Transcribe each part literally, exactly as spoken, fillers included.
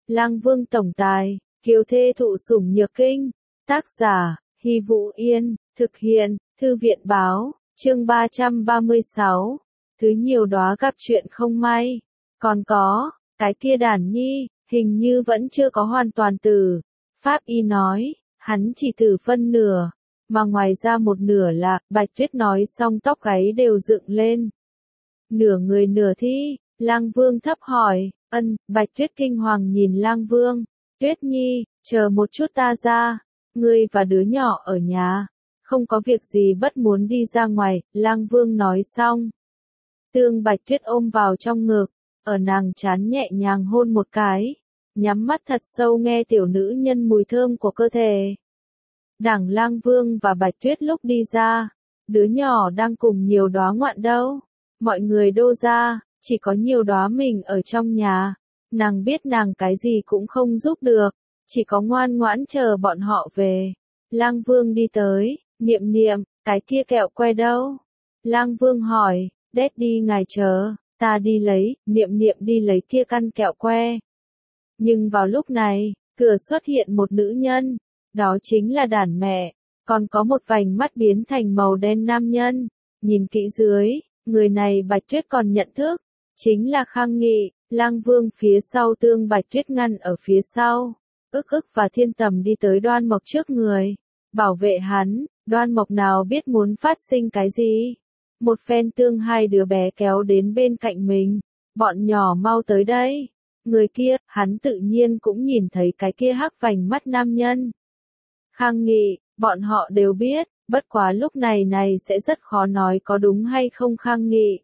Lang Vương tổng tài, kiều thê thụ sủng nhược kinh. Tác giả, Hy Vũ Yên, thực hiện, Thư viện báo, chương ba trăm ba mươi sáu. Thứ nhiều đóa gặp chuyện không may. Còn có, cái kia Đản Nhi, hình như vẫn chưa có hoàn toàn tử. Pháp y nói, hắn chỉ tử phân nửa, mà ngoài ra một nửa là, Bạch Tuyết nói xong tóc gáy đều dựng lên. Nửa người nửa thi, Lang Vương thấp hỏi, ân, Bạch Tuyết kinh hoàng nhìn Lang Vương, Tuyết Nhi, chờ một chút ta ra, ngươi và đứa nhỏ ở nhà, không có việc gì bất muốn đi ra ngoài, Lang Vương nói xong. Tương Bạch Tuyết ôm vào trong ngực, ở nàng trán nhẹ nhàng hôn một cái, nhắm mắt thật sâu nghe tiểu nữ nhân mùi thơm của cơ thể. Đảng Lang Vương và Bạch Tuyết lúc đi ra, đứa nhỏ đang cùng nhiều đóa ngoạn đâu, mọi người đô ra, chỉ có nhiều đóa mình ở trong nhà, nàng biết nàng cái gì cũng không giúp được, chỉ có ngoan ngoãn chờ bọn họ về. Lang Vương đi tới, niệm niệm, cái kia kẹo que đâu? Lang Vương hỏi, Daddy ngài chờ, ta đi lấy, niệm niệm đi lấy kia căn kẹo que. Nhưng vào lúc này, cửa xuất hiện một nữ nhân, đó chính là Đản mẹ, còn có một vành mắt biến thành màu đen nam nhân, nhìn kỹ dưới, người này Bạch Tuyết còn nhận thức, chính là Khang Nghị. Lang Vương phía sau Tương Bạch Tuyết ngăn ở phía sau, ức ức và Thiên Tầm đi tới Đoan Mộc trước người, bảo vệ hắn. Đoan Mộc nào biết muốn phát sinh cái gì, một phen tương hai đứa bé kéo đến bên cạnh mình, bọn nhỏ mau tới đây. Người kia, hắn tự nhiên cũng nhìn thấy cái kia hắc vành mắt nam nhân. Khang Nghị, bọn họ đều biết, bất quá lúc này này sẽ rất khó nói có đúng hay không Khang Nghị.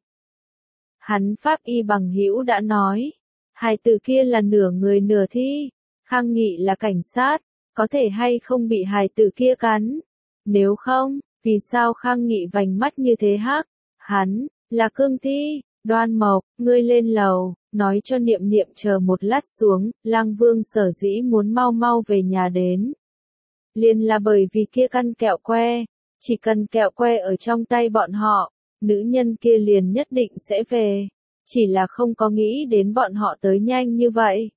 Hắn pháp y bằng hữu đã nói, hài tử kia là nửa người nửa thi, Khang Nghị là cảnh sát, có thể hay không bị hài tử kia cắn. Nếu không, vì sao Khang Nghị vành mắt như thế hắc? Hắn, là cương thi. Đoan Mộc, ngươi lên lầu, nói cho niệm niệm chờ một lát xuống, Lang Vương sở dĩ muốn mau mau về nhà đến. Liền là bởi vì kia căn kẹo que, chỉ cần kẹo que ở trong tay bọn họ, nữ nhân kia liền nhất định sẽ về, chỉ là không có nghĩ đến bọn họ tới nhanh như vậy.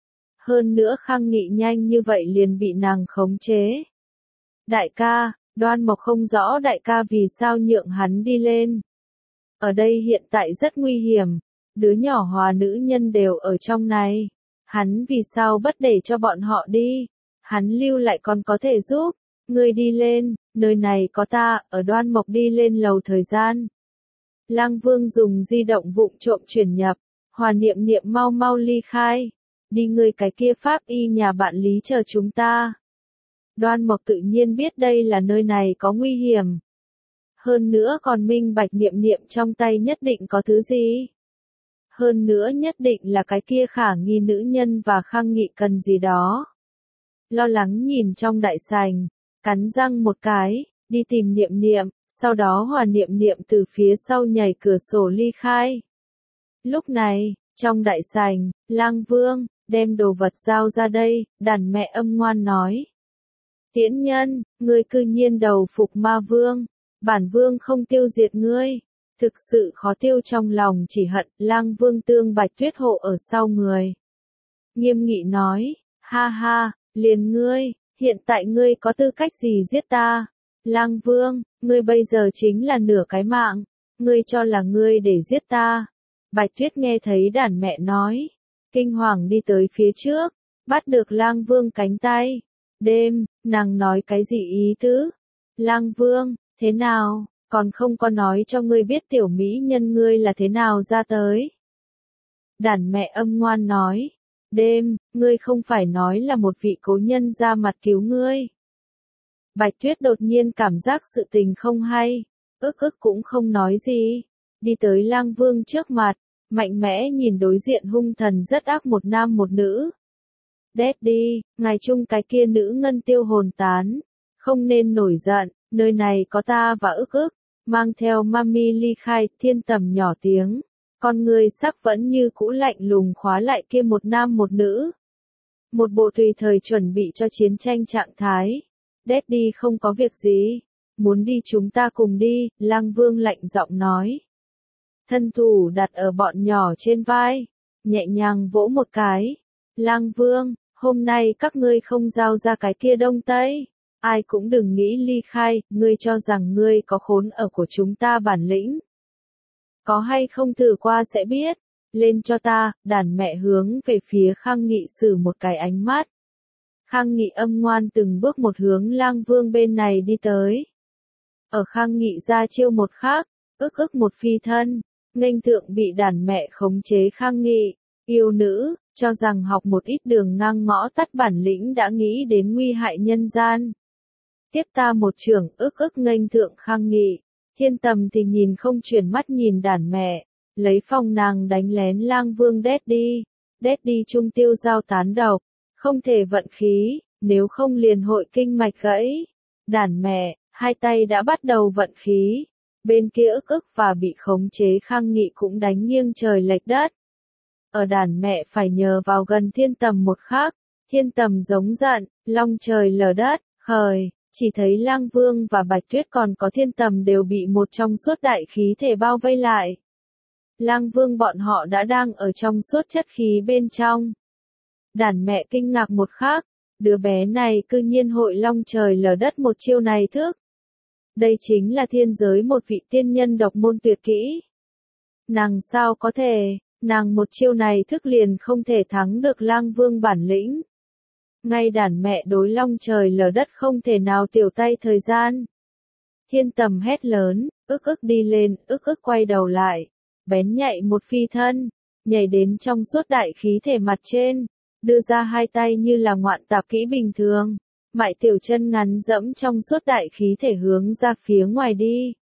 Hơn nữa Khang Nghị nhanh như vậy liền bị nàng khống chế. Đại ca, Đoan Mộc không rõ đại ca vì sao nhượng hắn đi lên. Ở đây hiện tại rất nguy hiểm, đứa nhỏ hòa nữ nhân đều ở trong này. Hắn vì sao bất để cho bọn họ đi, hắn lưu lại còn có thể giúp, ngươi đi lên, nơi này có ta, ở Đoan Mộc đi lên lầu thời gian. Lang Vương dùng di động vụng trộm chuyển nhập, hòa niệm niệm mau mau ly khai, đi ngươi cái kia pháp y nhà bạn Lý chờ chúng ta. Đoan Mộc tự nhiên biết đây là nơi này có nguy hiểm. Hơn nữa còn minh bạch niệm niệm trong tay nhất định có thứ gì. Hơn nữa nhất định là cái kia khả nghi nữ nhân và Khang Nghị cần gì đó. Lo lắng nhìn trong đại sảnh, cắn răng một cái, đi tìm niệm niệm, sau đó hòa niệm niệm từ phía sau nhảy cửa sổ ly khai. Lúc này, trong đại sảnh, Lang Vương, đem đồ vật giao ra đây, Đản mẹ âm ngoan nói. Tiễn nhân, ngươi cư nhiên đầu phục ma vương, bản vương không tiêu diệt ngươi, thực sự khó tiêu trong lòng chỉ hận. Lang Vương Tương Bạch Tuyết hộ ở sau người. Nghiêm nghị nói, ha ha, liền ngươi, hiện tại ngươi có tư cách gì giết ta? Lang Vương, ngươi bây giờ chính là nửa cái mạng, ngươi cho là ngươi để giết ta. Bạch Tuyết nghe thấy Đản mẹ nói, kinh hoàng đi tới phía trước, bắt được Lang Vương cánh tay. Đêm, nàng nói cái gì ý tứ? Lang Vương, thế nào, còn không có nói cho ngươi biết tiểu mỹ nhân ngươi là thế nào ra tới. Đản mẹ âm ngoan nói, đêm, ngươi không phải nói là một vị cố nhân ra mặt cứu ngươi. Bạch Tuyết đột nhiên cảm giác sự tình không hay, ức ức cũng không nói gì, đi tới Lang Vương trước mặt, mạnh mẽ nhìn đối diện hung thần rất ác một nam một nữ. Daddy, ngài chung cái kia nữ ngân tiêu hồn tán, không nên nổi giận, nơi này có ta và ức ức, mang theo mami ly khai. Thiên Tầm nhỏ tiếng, con người sắc vẫn như cũ lạnh lùng khóa lại kia một nam một nữ. Một bộ tùy thời chuẩn bị cho chiến tranh trạng thái. Daddy không có việc gì, muốn đi chúng ta cùng đi, Lang Vương lạnh giọng nói. Thân thủ đặt ở bọn nhỏ trên vai, nhẹ nhàng vỗ một cái, Lang Vương, hôm nay các ngươi không giao ra cái kia Đông Tây, ai cũng đừng nghĩ ly khai, ngươi cho rằng ngươi có khốn ở của chúng ta bản lĩnh. Có hay không thử qua sẽ biết, lên cho ta, đàn mẹ hướng về phía Khang Nghị sử một cái ánh mắt. Khang Nghị âm ngoan từng bước một hướng Lang Vương bên này đi tới. Ở Khang Nghị ra chiêu một khác, ức ức một phi thân, nghênh thượng bị đàn mẹ khống chế Khang Nghị, yêu nữ, cho rằng học một ít đường ngang ngõ tắt bản lĩnh đã nghĩ đến nguy hại nhân gian. Tiếp ta một trường, ức ức nghênh thượng Khang Nghị, Thiên Tầm thì nhìn không chuyển mắt nhìn đàn mẹ, lấy phong nàng đánh lén Lang Vương đét đi, đét đi trung tiêu giao tán độc, không thể vận khí, nếu không liền hội kinh mạch gãy. Đàn mẹ, hai tay đã bắt đầu vận khí, bên kia ức ức và bị khống chế Khang Nghị cũng đánh nghiêng trời lệch đất. Ở đàn mẹ phải nhờ vào gần Thiên Tầm một khắc, Thiên Tầm giống giận, long trời lở đất, khởi, chỉ thấy Lang Vương và Bạch Tuyết còn có Thiên Tầm đều bị một trong suốt đại khí thể bao vây lại. Lang Vương bọn họ đã đang ở trong suốt chất khí bên trong. Đàn mẹ kinh ngạc một khắc, đứa bé này cư nhiên hội long trời lở đất một chiêu này thức. Đây chính là thiên giới một vị tiên nhân độc môn tuyệt kỹ. Nàng sao có thể, nàng một chiêu này thức liền không thể thắng được Lang Vương bản lĩnh. Ngay đàn mẹ đối long trời lở đất không thể nào tiểu tay thời gian. Thiên Tầm hét lớn, ức ức đi lên, ức ức quay đầu lại, bén nhạy một phi thân, nhảy đến trong suốt đại khí thể mặt trên, đưa ra hai tay như là ngoạn tạp kỹ bình thường, mại tiểu chân ngắn dẫm trong suốt đại khí thể hướng ra phía ngoài đi.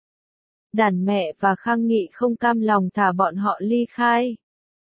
Đàn mẹ và Khang Nghị không cam lòng thả bọn họ ly khai.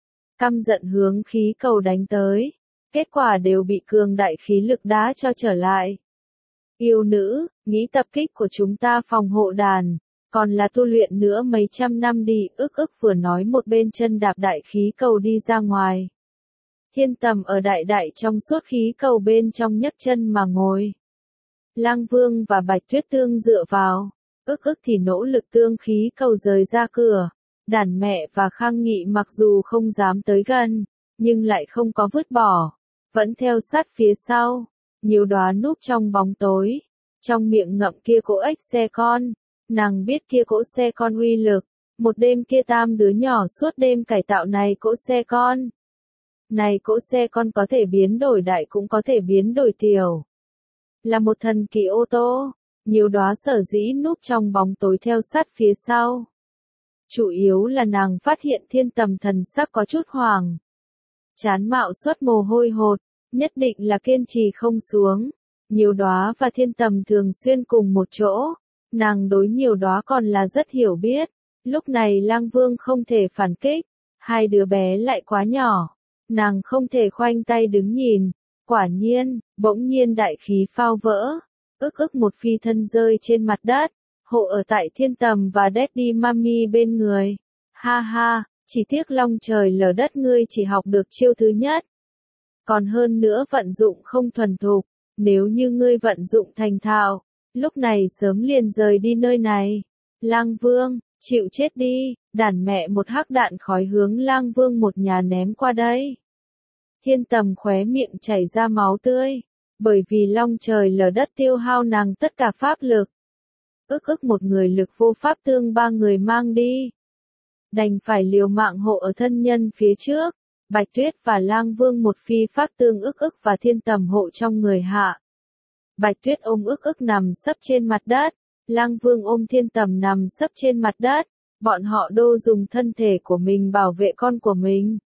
Căm giận hướng khí cầu đánh tới, kết quả đều bị cường đại khí lực đá cho trở lại. Yêu nữ, nghĩ tập kích của chúng ta phòng hộ đàn, còn là tu luyện nữa mấy trăm năm đi, ức ức vừa nói một bên chân đạp đại khí cầu đi ra ngoài. Thiên Tầm ở đại đại trong suốt khí cầu bên trong nhấc chân mà ngồi. Lang Vương và Bạch Tuyết tương dựa vào, ức ức thì nỗ lực tương khí cầu rời ra cửa. Đàn mẹ và Khang Nghị mặc dù không dám tới gần, nhưng lại không có vứt bỏ, vẫn theo sát phía sau, nhiều đóa núp trong bóng tối, trong miệng ngậm kia cỗ ếch xe con, nàng biết kia cỗ xe con uy lực, một đêm kia tam đứa nhỏ suốt đêm cải tạo này cỗ xe con. Này cỗ xe con có thể biến đổi đại cũng có thể biến đổi tiểu. Là một thần kỳ ô tô, nhiều đóa sở dĩ núp trong bóng tối theo sát phía sau. Chủ yếu là nàng phát hiện Thiên Tầm thần sắc có chút hoàng. Chán mạo xuất mồ hôi hột, nhất định là kiên trì không xuống. Nhiều đóa và Thiên Tầm thường xuyên cùng một chỗ, nàng đối nhiều đóa còn là rất hiểu biết. Lúc này Lang Vương không thể phản kích, hai đứa bé lại quá nhỏ, nàng không thể khoanh tay đứng nhìn. Quả nhiên, bỗng nhiên đại khí phao vỡ, ức ức một phi thân rơi trên mặt đất, hộ ở tại Thiên Tầm và Daddy Mami bên người. Ha ha, chỉ tiếc long trời lở đất ngươi chỉ học được chiêu thứ nhất. Còn hơn nữa vận dụng không thuần thục, nếu như ngươi vận dụng thành thạo, lúc này sớm liền rời đi nơi này. Lang Vương, chịu chết đi, đàn mẹ một hắc đạn khói hướng Lang Vương một nhà ném qua đây. Thiên Tầm khóe miệng chảy ra máu tươi, bởi vì long trời lở đất tiêu hao nàng tất cả pháp lực. Ức ức một người lực vô pháp tương ba người mang đi. Đành phải liều mạng hộ ở thân nhân phía trước, Bạch Tuyết và Lang Vương một phi pháp tương ức ức và Thiên Tầm hộ trong người hạ. Bạch Tuyết ôm ức ức nằm sấp trên mặt đất, Lang Vương ôm Thiên Tầm nằm sấp trên mặt đất, bọn họ đô dùng thân thể của mình bảo vệ con của mình.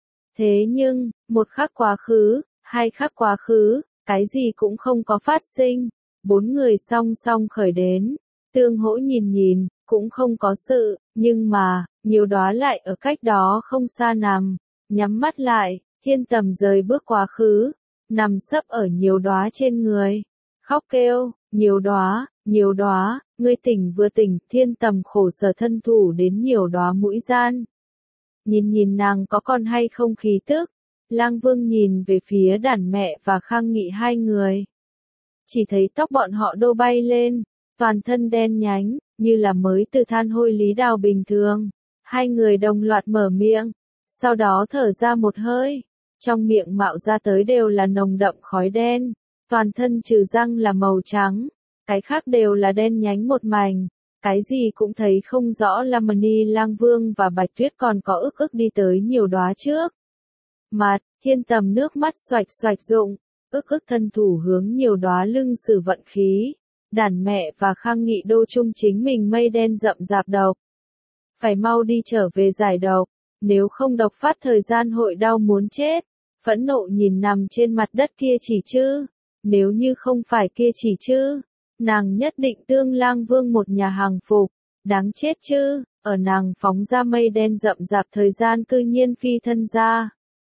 Thế nhưng, một khắc quá khứ, hai khắc quá khứ, cái gì cũng không có phát sinh, bốn người song song khởi đến, tương hỗ nhìn nhìn, cũng không có sự, nhưng mà, nhiều đóa lại ở cách đó không xa nằm, nhắm mắt lại, Thiên Tầm rời bước quá khứ, nằm sấp ở nhiều đóa trên người, khóc kêu, nhiều đóa, nhiều đóa, ngươi tỉnh vừa tỉnh, Thiên Tầm khổ sở thân thủ đến nhiều đóa mũi gian. Nhìn nhìn nàng có còn hay không khí tức, Lang Vương nhìn về phía đàn mẹ và Khang Nghị hai người. Chỉ thấy tóc bọn họ đô bay lên, toàn thân đen nhánh, như là mới từ than hôi lý đào bình thường. Hai người đồng loạt mở miệng, sau đó thở ra một hơi, trong miệng mạo ra tới đều là nồng đậm khói đen, toàn thân trừ răng là màu trắng, cái khác đều là đen nhánh một mảnh, cái gì cũng thấy không rõ. Lamani Lang Vương và Bạch Tuyết còn có ức ức đi tới nhiều đóa trước. Mặt, Thiên Tầm nước mắt xoạch xoạch rụng, ức ức thân thủ hướng nhiều đóa lưng sử vận khí. Đàn mẹ và Khang Nghị đô chung chính mình mây đen rậm rạp độc. Phải mau đi trở về giải độc, nếu không độc phát thời gian hội đau muốn chết. Phẫn nộ nhìn nằm trên mặt đất kia chỉ chư, nếu như không phải kia chỉ chư, nàng nhất định tương Lang Vương một nhà hàng phục, đáng chết chứ, ở nàng phóng ra mây đen rậm rạp thời gian cư nhiên phi thân ra.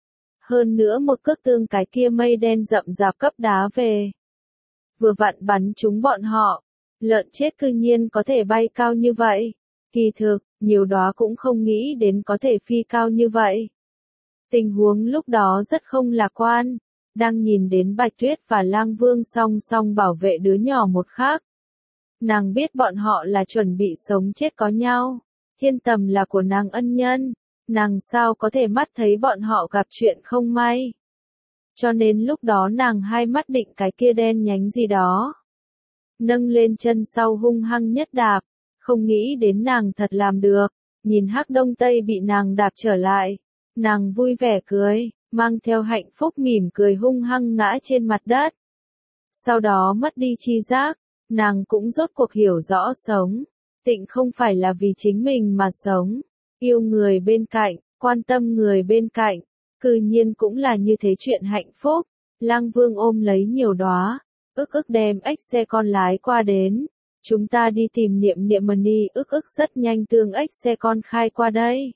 Hơn nữa một cước tương cái kia mây đen rậm rạp cấp đá về. Vừa vặn bắn chúng bọn họ, lợn chết cư nhiên có thể bay cao như vậy. Kỳ thực, nhiều đóa cũng không nghĩ đến có thể phi cao như vậy. Tình huống lúc đó rất không lạc quan, đang nhìn đến Bạch Tuyết và Lang Vương song song bảo vệ đứa nhỏ một khác. Nàng biết bọn họ là chuẩn bị sống chết có nhau, Thiên Tầm là của nàng ân nhân, nàng sao có thể mắt thấy bọn họ gặp chuyện không may. Cho nên lúc đó nàng hai mắt định cái kia đen nhánh gì đó. Nâng lên chân sau hung hăng nhất đạp, không nghĩ đến nàng thật làm được, nhìn Hắc Đông Tây bị nàng đạp trở lại. Nàng vui vẻ cười, mang theo hạnh phúc mỉm cười hung hăng ngã trên mặt đất. Sau đó mất đi tri giác, nàng cũng rốt cuộc hiểu rõ sống. Tịnh không phải là vì chính mình mà sống. Yêu người bên cạnh, quan tâm người bên cạnh, cư nhiên cũng là như thế chuyện hạnh phúc. Lang Vương ôm lấy nhiều đóa, ức ức đem ếch xe con lái qua đến. Chúng ta đi tìm Niệm Niệm Mani, ức ức rất nhanh tương ếch xe con khai qua đây.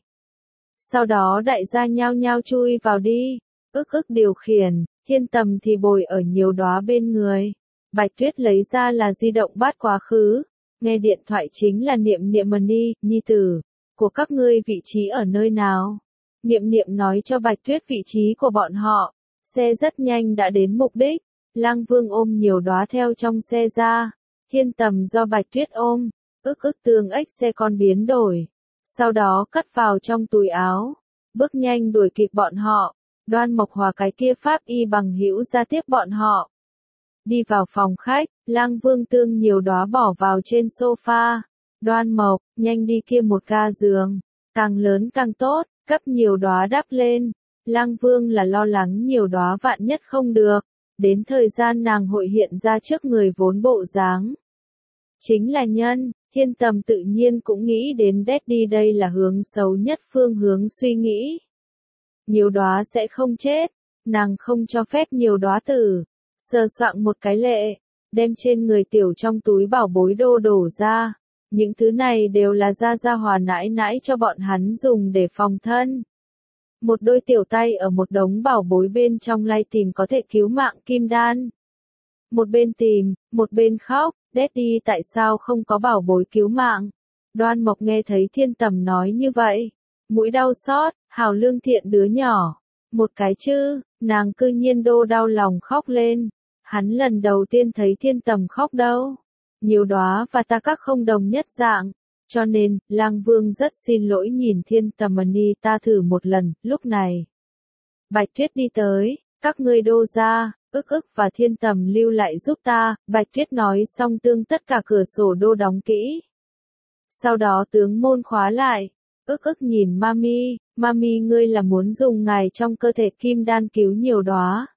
Sau đó đại gia nhao nhao chui vào đi, ức ức điều khiển, Thiên Tầm thì bồi ở nhiều đóa bên người. Bạch Tuyết lấy ra là di động bắt quá khứ, nghe điện thoại chính là Niệm Niệm Mani, nhi tử, của các ngươi vị trí ở nơi nào? Niệm Niệm nói cho Bạch Tuyết vị trí của bọn họ, xe rất nhanh đã đến mục đích, Lang Vương ôm nhiều đóa theo trong xe ra, Thiên Tầm do Bạch Tuyết ôm, ức ức tương ếch xe con biến đổi. Sau đó cất vào trong túi áo, bước nhanh đuổi kịp bọn họ, Đoan Mộc Hòa cái kia pháp y bằng hữu ra tiếp bọn họ. Đi vào phòng khách, Lang Vương tương nhiều đóa bỏ vào trên sofa, Đoan Mộc, nhanh đi kia một ga giường, càng lớn càng tốt, cấp nhiều đóa đắp lên. Lang Vương là lo lắng nhiều đóa vạn nhất không được, đến thời gian nàng hội hiện ra trước người vốn bộ dáng. Chính là nhân. Thiên Tầm tự nhiên cũng nghĩ đến Daddy đây là hướng xấu nhất phương hướng suy nghĩ. Nhiều đóa sẽ không chết, nàng không cho phép nhiều đóa tử. Sờ soạng một cái lệ, đem trên người tiểu trong túi bảo bối đô đổ ra. Những thứ này đều là Gia Gia Hòa nãi nãi cho bọn hắn dùng để phòng thân. Một đôi tiểu tay ở một đống bảo bối bên trong lay tìm có thể cứu mạng kim đan. Một bên tìm, một bên khóc. Daddy tại sao không có bảo bối cứu mạng? Đoan Mộc nghe thấy Thiên Tầm nói như vậy, mũi đau xót, hào lương thiện đứa nhỏ. Một cái chứ, nàng cư nhiên đô đau lòng khóc lên. Hắn lần đầu tiên thấy Thiên Tầm khóc đâu. Nhiều đóa và ta các không đồng nhất dạng. Cho nên, Lang Vương rất xin lỗi nhìn Thiên Tầm Mani ta thử một lần, lúc này. Bạch Tuyết đi tới, các ngươi đô ra. Ức ức và Thiên Tầm lưu lại giúp ta, Bạch Tuyết nói xong tương tất cả cửa sổ đô đóng kỹ. Sau đó tướng môn khóa lại, ức ức nhìn Mami, Mami ngươi là muốn dùng ngài trong cơ thể kim đan cứu nhiều đóa.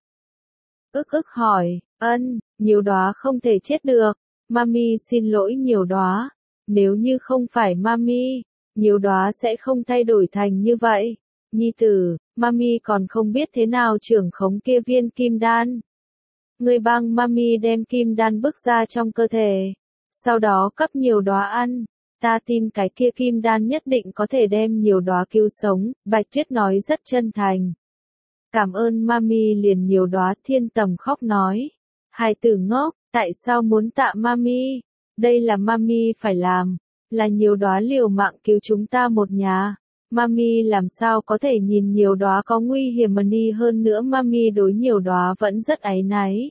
Ức ức hỏi, ân, nhiều đóa không thể chết được, Mami xin lỗi nhiều đóa, nếu như không phải Mami, nhiều đóa sẽ không thay đổi thành như vậy. Nhi tử, Mami còn không biết thế nào trưởng khống kia viên kim đan. Người bang Mami đem kim đan bước ra trong cơ thể, sau đó cấp nhiều đóa ăn, ta tin cái kia kim đan nhất định có thể đem nhiều đóa cứu sống, Bạch Tuyết nói rất chân thành. Cảm ơn Mami liền nhiều đóa. Thiên Tầm khóc nói, hài tử ngốc, tại sao muốn tạ Mami, đây là Mami phải làm, là nhiều đóa liều mạng cứu chúng ta một nhà. Mami làm sao có thể nhìn nhiều đóa có nguy hiểm mà đi hơn nữa Mami đối nhiều đóa vẫn rất áy náy.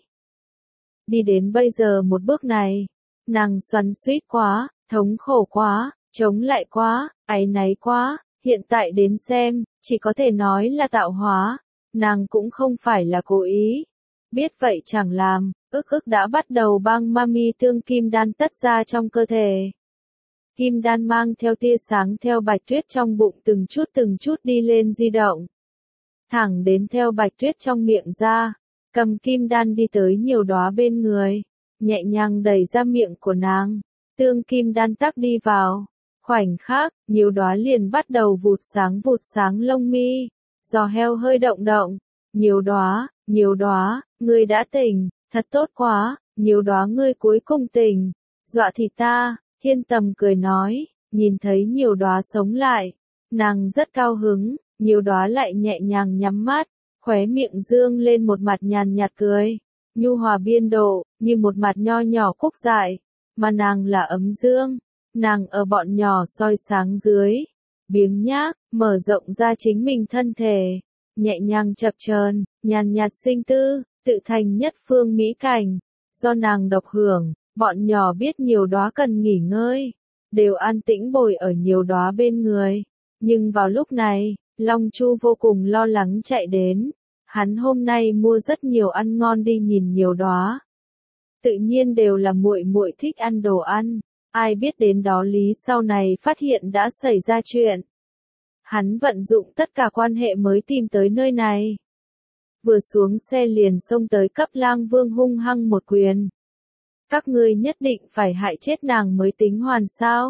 Đi đến bây giờ một bước này, nàng xoắn xuýt quá, thống khổ quá, chống lại quá, áy náy quá, hiện tại đến xem, chỉ có thể nói là tạo hóa. nàng cũng không phải là cố ý. Biết vậy chẳng làm, ức ức đã bắt đầu băng mami tương kim đan tất ra trong cơ thể. Kim đan mang theo tia sáng theo Bạch Tuyết trong bụng từng chút từng chút đi lên di động. Thẳng đến theo Bạch Tuyết trong miệng ra, cầm kim đan đi tới nhiều đóa bên người, nhẹ nhàng đẩy ra miệng của nàng, tương kim đan tắc đi vào. Khoảnh khắc, nhiều đóa liền bắt đầu vụt sáng vụt sáng lông mi, giò heo hơi động động. Nhiều đóa, nhiều đóa, ngươi đã tỉnh, thật tốt quá, nhiều đóa ngươi cuối cùng tỉnh, dọa thì ta. Thiên Tầm cười nói, nhìn thấy nhiều đóa sống lại, nàng rất cao hứng, nhiều đóa lại nhẹ nhàng nhắm mắt, khóe miệng dương lên một mặt nhàn nhạt cười, nhu hòa biên độ, như một mặt nho nhỏ cúc dại, mà nàng là ấm dương, nàng ở bọn nhỏ soi sáng dưới, biếng nhác, mở rộng ra chính mình thân thể, nhẹ nhàng chập chờn, nhàn nhạt sinh tư, tự thành nhất phương mỹ cảnh, do nàng độc hưởng. Bọn nhỏ biết nhiều đóa cần nghỉ ngơi, đều an tĩnh bồi ở nhiều đóa bên người. Nhưng vào lúc này, Long Chu vô cùng lo lắng chạy đến. Hắn hôm nay mua rất nhiều ăn ngon đi nhìn nhiều đóa. Tự nhiên đều là muội muội thích ăn đồ ăn. Ai biết đến đó lý sau này phát hiện đã xảy ra chuyện. Hắn vận dụng tất cả quan hệ mới tìm tới nơi này. Vừa xuống xe liền xông tới cấp Lang Vương hung hăng một quyền. Các ngươi nhất định phải hại chết nàng mới tính hoàn sao?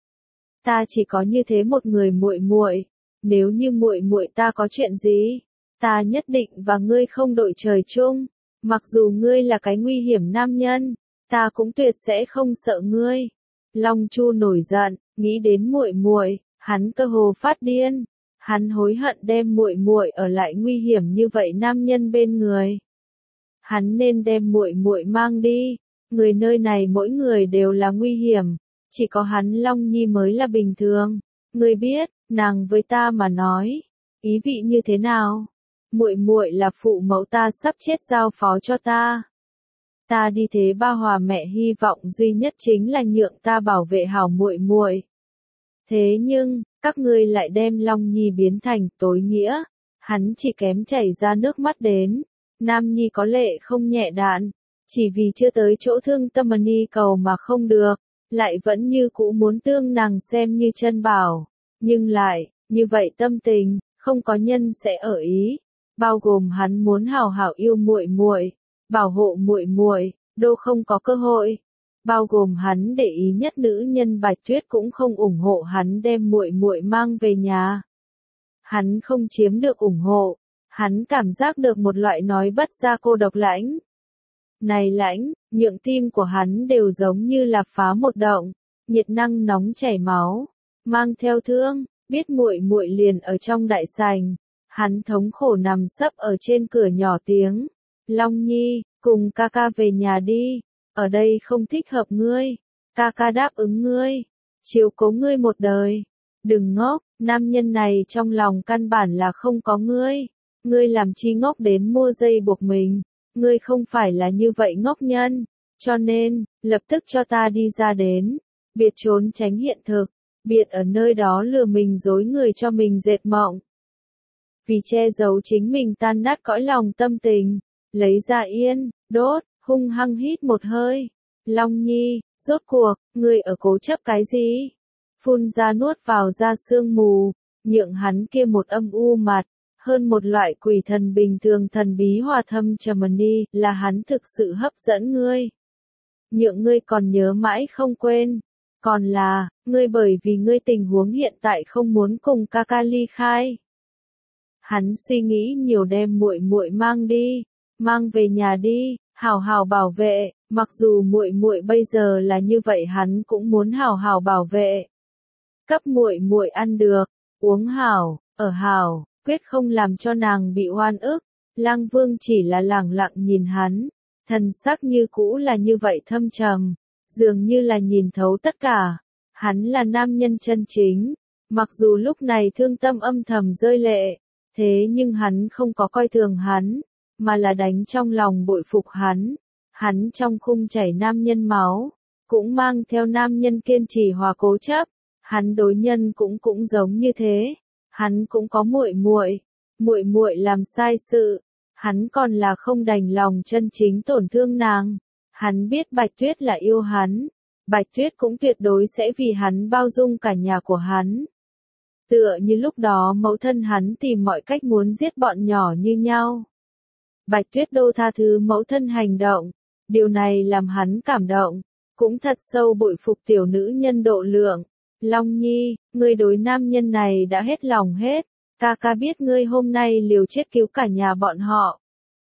Ta chỉ có như thế một người muội muội, nếu như muội muội ta có chuyện gì, ta nhất định và ngươi không đội trời chung, mặc dù ngươi là cái nguy hiểm nam nhân, ta cũng tuyệt sẽ không sợ ngươi. Long Chu nổi giận, nghĩ đến muội muội, hắn cơ hồ phát điên, hắn hối hận đem muội muội ở lại nguy hiểm như vậy nam nhân bên người. Hắn nên đem muội muội mang đi. Người nơi này mỗi người đều là nguy hiểm, chỉ có hắn Long Nhi mới là bình thường. Ngươi biết, nàng với ta mà nói, ý vị như thế nào? Muội muội là phụ mẫu ta sắp chết giao phó cho ta. Ta đi thế ba hòa mẹ hy vọng duy nhất chính là nhượng ta bảo vệ hảo muội muội. Thế nhưng, các ngươi lại đem Long Nhi biến thành tối nghĩa, hắn chỉ kém chảy ra nước mắt đến. Nam Nhi có lệ không nhẹ đạn. Chỉ vì chưa tới chỗ thương tâm ni cầu mà không được, lại vẫn như cũ muốn tương nàng xem như chân bảo. Nhưng lại, như vậy tâm tình, không có nhân sẽ ở ý, bao gồm hắn muốn hào hảo yêu muội muội, bảo hộ muội muội, đô không có cơ hội. Bao gồm hắn để ý nhất nữ nhân Bạch Tuyết cũng không ủng hộ hắn đem muội muội mang về nhà. Hắn không chiếm được ủng hộ, hắn cảm giác được một loại nói bất ra cô độc lãnh. Này lãnh, nhượng tim của hắn đều giống như là phá một động, nhiệt năng nóng chảy máu, mang theo thương, biết muội muội liền ở trong đại sảnh, hắn thống khổ nằm sấp ở trên cửa nhỏ tiếng, Long Nhi, cùng ca ca về nhà đi, ở đây không thích hợp ngươi, ca ca đáp ứng ngươi, chiếu cố ngươi một đời, đừng ngốc, nam nhân này trong lòng căn bản là không có ngươi, ngươi làm chi ngốc đến mua dây buộc mình. Ngươi không phải là như vậy ngốc nhân, cho nên, lập tức cho ta đi ra đến, biệt trốn tránh hiện thực, biệt ở nơi đó lừa mình dối người cho mình dệt mộng. Vì che giấu chính mình tan nát cõi lòng tâm tình, lấy ra yên, đốt, hung hăng hít một hơi. Long Nhi, rốt cuộc, ngươi ở cố chấp cái gì? Phun ra nuốt vào ra sương mù, nhượng hắn kia một âm u mặt. Hơn một loại quỷ thần bình thường thần bí hòa thâm trầm ni, là hắn thực sự hấp dẫn ngươi. Nhượng ngươi còn nhớ mãi không quên. Còn là, ngươi bởi vì ngươi tình huống hiện tại không muốn cùng ca ca ly khai. Hắn suy nghĩ nhiều đem muội muội mang đi, mang về nhà đi, hảo hảo bảo vệ, mặc dù muội muội bây giờ là như vậy hắn cũng muốn hảo hảo bảo vệ. Cấp muội muội ăn được, uống hảo, ở hảo. Quyết không làm cho nàng bị oan ức, Lang Vương chỉ là lẳng lặng nhìn hắn, thần sắc như cũ là như vậy thâm trầm, dường như là nhìn thấu tất cả, hắn là nam nhân chân chính, mặc dù lúc này thương tâm âm thầm rơi lệ, thế nhưng hắn không có coi thường hắn, mà là đánh trong lòng bội phục hắn, hắn trong khung chảy nam nhân máu, cũng mang theo nam nhân kiên trì hòa cố chấp, hắn đối nhân cũng cũng giống như thế. Hắn cũng có muội muội, muội muội làm sai sự, hắn còn là không đành lòng chân chính tổn thương nàng. Hắn biết Bạch Tuyết là yêu hắn, Bạch Tuyết cũng tuyệt đối sẽ vì hắn bao dung cả nhà của hắn. Tựa như lúc đó mẫu thân hắn tìm mọi cách muốn giết bọn nhỏ như nhau. Bạch Tuyết Đô tha thứ mẫu thân hành động, điều này làm hắn cảm động, cũng thật sâu bội phục tiểu nữ nhân độ lượng. Long Nhi, ngươi đối nam nhân này đã hết lòng hết, ca ca biết ngươi hôm nay liều chết cứu cả nhà bọn họ.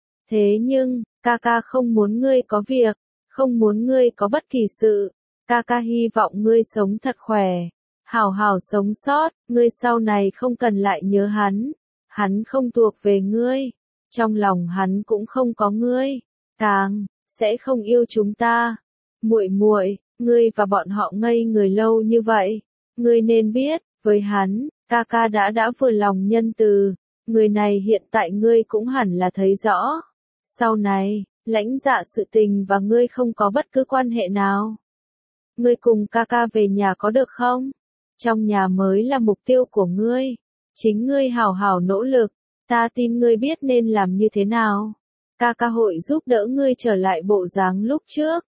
Thế nhưng, ca ca không muốn ngươi có việc, không muốn ngươi có bất kỳ sự, ca ca hy vọng ngươi sống thật khỏe, hảo hảo sống sót, ngươi sau này không cần lại nhớ hắn, hắn không thuộc về ngươi, trong lòng hắn cũng không có ngươi, càng sẽ không yêu chúng ta. Muội muội, ngươi và bọn họ ngây người lâu như vậy, ngươi nên biết, với hắn, ca ca đã đã vừa lòng nhân từ, người này hiện tại ngươi cũng hẳn là thấy rõ. Sau này, lãnh dạ sự tình và ngươi không có bất cứ quan hệ nào. Ngươi cùng ca ca về nhà có được không? Trong nhà mới là mục tiêu của ngươi. Chính ngươi hào hào nỗ lực, ta tin ngươi biết nên làm như thế nào. Ca ca hội giúp đỡ ngươi trở lại bộ dáng lúc trước.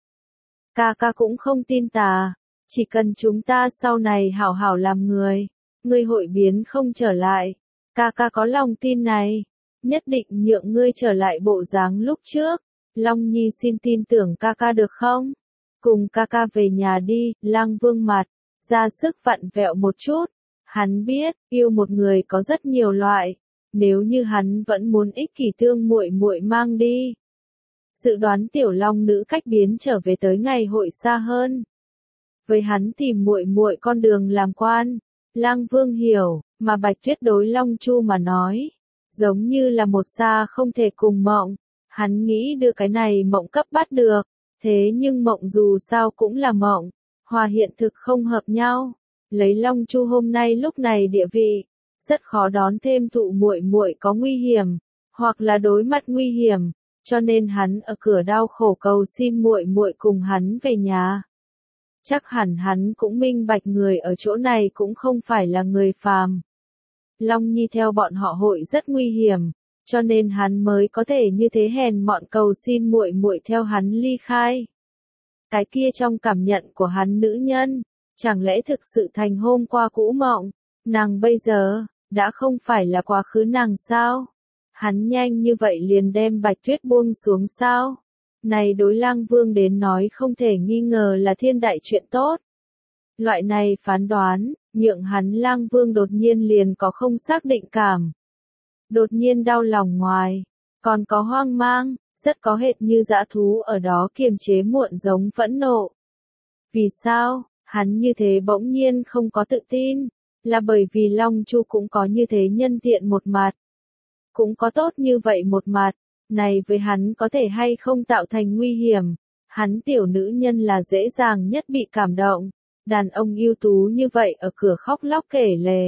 Ca ca cũng không tin tà, chỉ cần chúng ta sau này hảo hảo làm người, ngươi hội biến không trở lại. Ca ca có lòng tin này, nhất định nhượng ngươi trở lại bộ dáng lúc trước. Long Nhi xin tin tưởng ca ca được không? Cùng ca ca về nhà đi. Lăng Vương mặt ra sức vặn vẹo một chút. Hắn biết, yêu một người có rất nhiều loại, nếu như hắn vẫn muốn ích kỷ thương muội muội mang đi. Dự đoán tiểu long nữ cách biến trở về tới ngày hội xa hơn. Với hắn tìm muội muội con đường làm quan, Lăng Vương hiểu, mà Bạch Tuyết đối Long Chu mà nói, giống như là một xa không thể cùng mộng. Hắn nghĩ đưa cái này mộng cấp bắt được, thế nhưng mộng dù sao cũng là mộng, hòa hiện thực không hợp nhau. Lấy Long Chu hôm nay lúc này địa vị, rất khó đón thêm thụ muội muội có nguy hiểm, hoặc là đối mặt nguy hiểm, cho nên hắn ở cửa đau khổ cầu xin muội muội cùng hắn về nhà. Chắc hẳn hắn cũng minh bạch người ở chỗ này cũng không phải là người phàm. Long Nhi theo bọn họ hội rất nguy hiểm, cho nên hắn mới có thể như thế hèn mọn cầu xin muội muội theo hắn ly khai. Cái kia trong cảm nhận của hắn nữ nhân, chẳng lẽ thực sự thành hôm qua cũ mộng, nàng bây giờ, đã không phải là quá khứ nàng sao? Hắn nhanh như vậy liền đem Bạch Tuyết buông xuống sao? Này đối Lang Vương đến nói không thể nghi ngờ là thiên đại chuyện tốt. Loại này phán đoán, nhượng hắn Lang Vương đột nhiên liền có không xác định cảm. Đột nhiên đau lòng ngoài, còn có hoang mang, rất có hệt như dã thú ở đó kiềm chế muộn giống phẫn nộ. Vì sao, hắn như thế bỗng nhiên không có tự tin, là bởi vì Long Chu cũng có như thế nhân thiện một mặt. Cũng có tốt như vậy một mặt, này với hắn có thể hay không tạo thành nguy hiểm, hắn tiểu nữ nhân là dễ dàng nhất bị cảm động, đàn ông ưu tú như vậy ở cửa khóc lóc kể lể.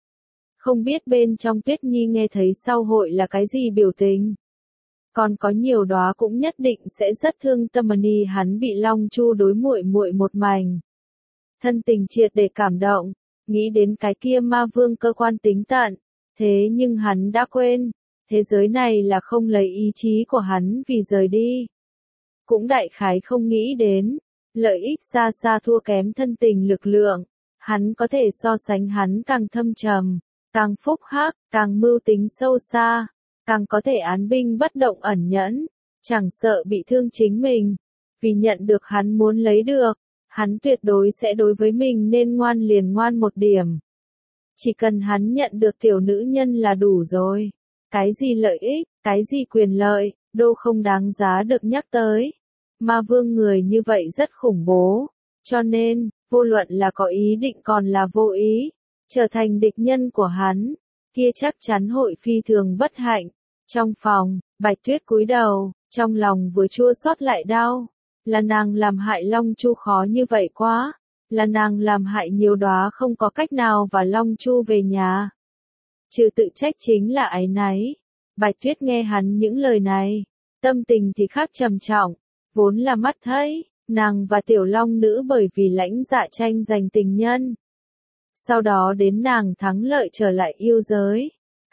Không biết bên trong Tuyết Nhi nghe thấy sau hội là cái gì biểu tình. Còn có nhiều đó cũng nhất định sẽ rất thương tâm ni hắn bị Long Chu đối muội muội một mảnh. Thân tình triệt để cảm động, nghĩ đến cái kia ma vương cơ quan tính tận, thế nhưng hắn đã quên, thế giới này là không lấy ý chí của hắn vì rời đi. Cũng đại khái không nghĩ đến, lợi ích xa xa thua kém thân tình lực lượng, hắn có thể so sánh hắn càng thâm trầm, càng phúc hắc, càng mưu tính sâu xa, càng có thể án binh bất động ẩn nhẫn, chẳng sợ bị thương chính mình, vì nhận được hắn muốn lấy được, hắn tuyệt đối sẽ đối với mình nên ngoan liền ngoan một điểm. Chỉ cần hắn nhận được tiểu nữ nhân là đủ rồi, cái gì lợi ích, cái gì quyền lợi, đô không đáng giá được nhắc tới. Ma vương người như vậy rất khủng bố, cho nên, vô luận là có ý định còn là vô ý, trở thành địch nhân của hắn, kia chắc chắn hội phi thường bất hạnh. Trong phòng, Bạch Tuyết cúi đầu, trong lòng vừa chua xót lại đau, là nàng làm hại Long Chu khó như vậy quá, là nàng làm hại nhiều đóa không có cách nào và Long Chu về nhà. Trừ tự trách chính là áy náy. Bạch Tuyết nghe hắn những lời này, tâm tình thì khác trầm trọng, vốn là mắt thấy, nàng và tiểu long nữ bởi vì lãnh dạ tranh giành tình nhân. Sau đó đến nàng thắng lợi trở lại yêu giới,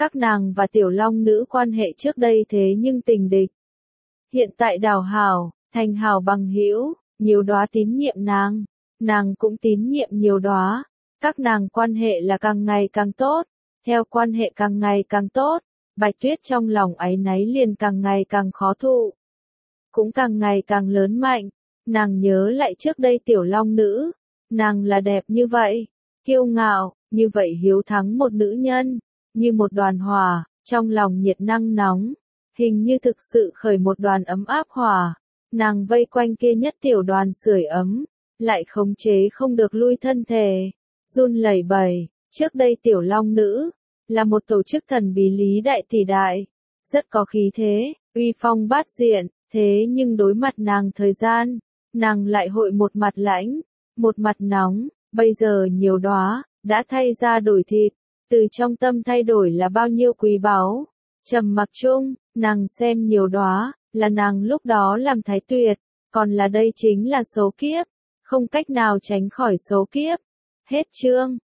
Các nàng và tiểu long nữ quan hệ trước đây thế nhưng tình địch. Hiện tại đào hảo, thành hảo bằng hữu, nhiều đóa tín nhiệm nàng, nàng cũng tín nhiệm nhiều đóa. Các nàng quan hệ là càng ngày càng tốt, theo quan hệ càng ngày càng tốt, Bạch Tuyết trong lòng áy náy liền càng ngày càng khó thụ, cũng càng ngày càng lớn mạnh. Nàng nhớ lại trước đây tiểu long nữ, nàng là đẹp như vậy, kiêu ngạo, như vậy hiếu thắng một nữ nhân, như một đoàn hỏa, trong lòng nhiệt năng nóng, hình như thực sự khởi một đoàn ấm áp hỏa, nàng vây quanh kia nhất tiểu đoàn sưởi ấm, lại khống chế không được lui thân thể, run lẩy bẩy. Trước đây tiểu long nữ, là một tổ chức thần bí lý đại tỷ đại, rất có khí thế, uy phong bát diện, thế nhưng đối mặt nàng thời gian, nàng lại hội một mặt lãnh, một mặt nóng, bây giờ nhiều đóa, đã thay ra đổi thịt, từ trong tâm thay đổi là bao nhiêu quý báu. Trầm mặc chung, nàng xem nhiều đóa, là nàng lúc đó làm thái tuyệt, còn là đây chính là số kiếp, không cách nào tránh khỏi số kiếp. Hết chương.